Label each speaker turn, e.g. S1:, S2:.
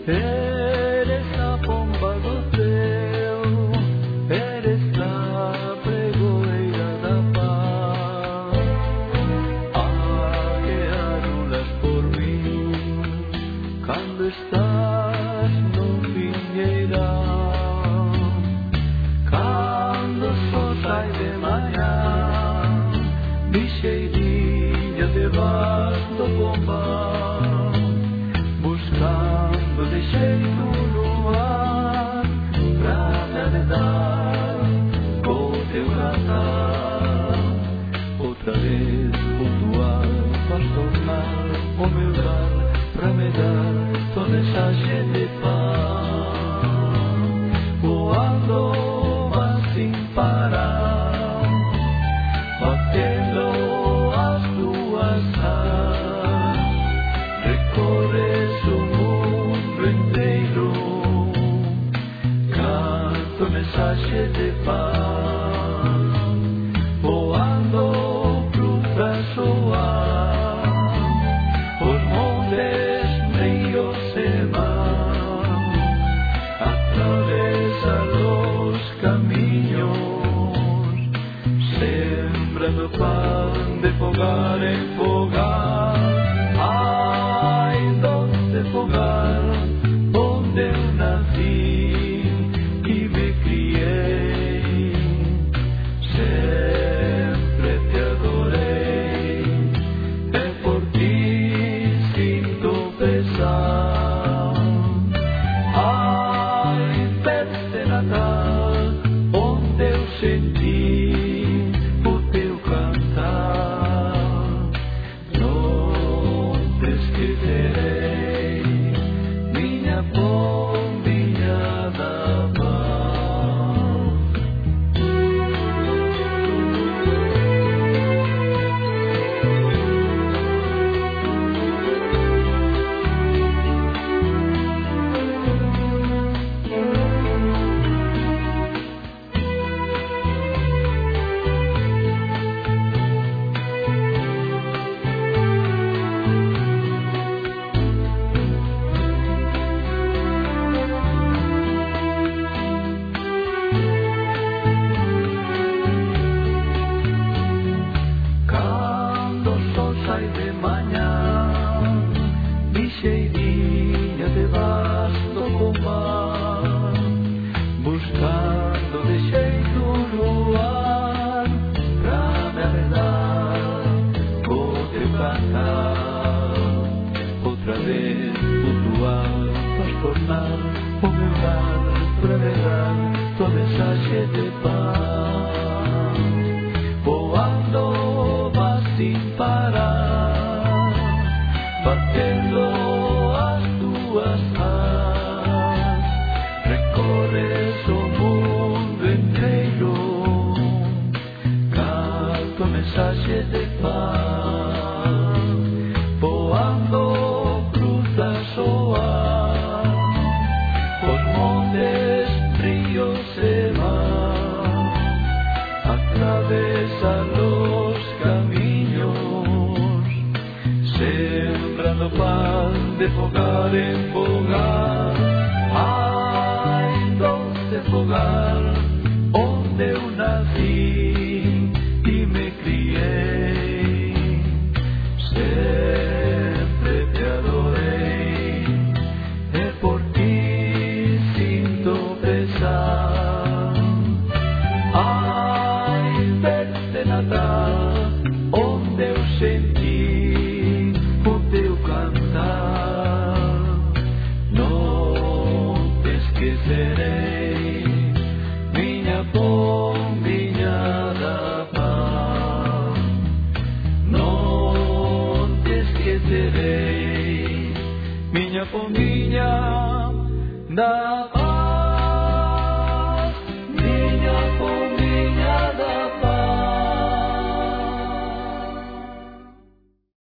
S1: Eres a pomba do céu, eres a pregoeira da paz, a que anulas por mim, cando estás no vinheirão, cando o sol sai de manhã, bicheirinha debaixo do pombal, buscando de jeito no ar, pra me agradar com teu cantar. Outra vez pontual vais tornar o meu lar, pra me dar toda essa gente de paz. Voando mas sem parar, batendo as tuas asas, recorres o mundo inteiro, canto mensagem de paz, voando cruzas o ar, os montes, rios e mar, atravessa os caminhos, sembrando pan de fogar em fogar. Ai, doce fogar, onde eu nasci e me criei, sempre te adorei, é por ti sinto pesar. Ai, festa Natal, onde eu senti o teu cantar, não te esquecerei, minha pombinha da paz. Cando o sol sai de manhã, bicheirinha debaixo do pombal, buscando de jeito no ar, pra me agradar com teu cantar. Outra vez pontual vais tornar o meu lar, pra me dar tua mensagem de paz, voando mas sem parar, batendo as tuas asas, recorres o mundo inteiro, canto mensagem de paz, voando cruzas o ar, os montes, rios e mar, atravessa os caminhos, sembrando pan de fogar em fogar. Ai, doce fogar, onde eu nasci e me criei, sempre te adorei, é por ti sinto pesar. Ai, festa Natal, onde eu senti o teu cantar, não te esquecerei, minha pombinha da paz, não te esquecerei, minha pombinha da paz.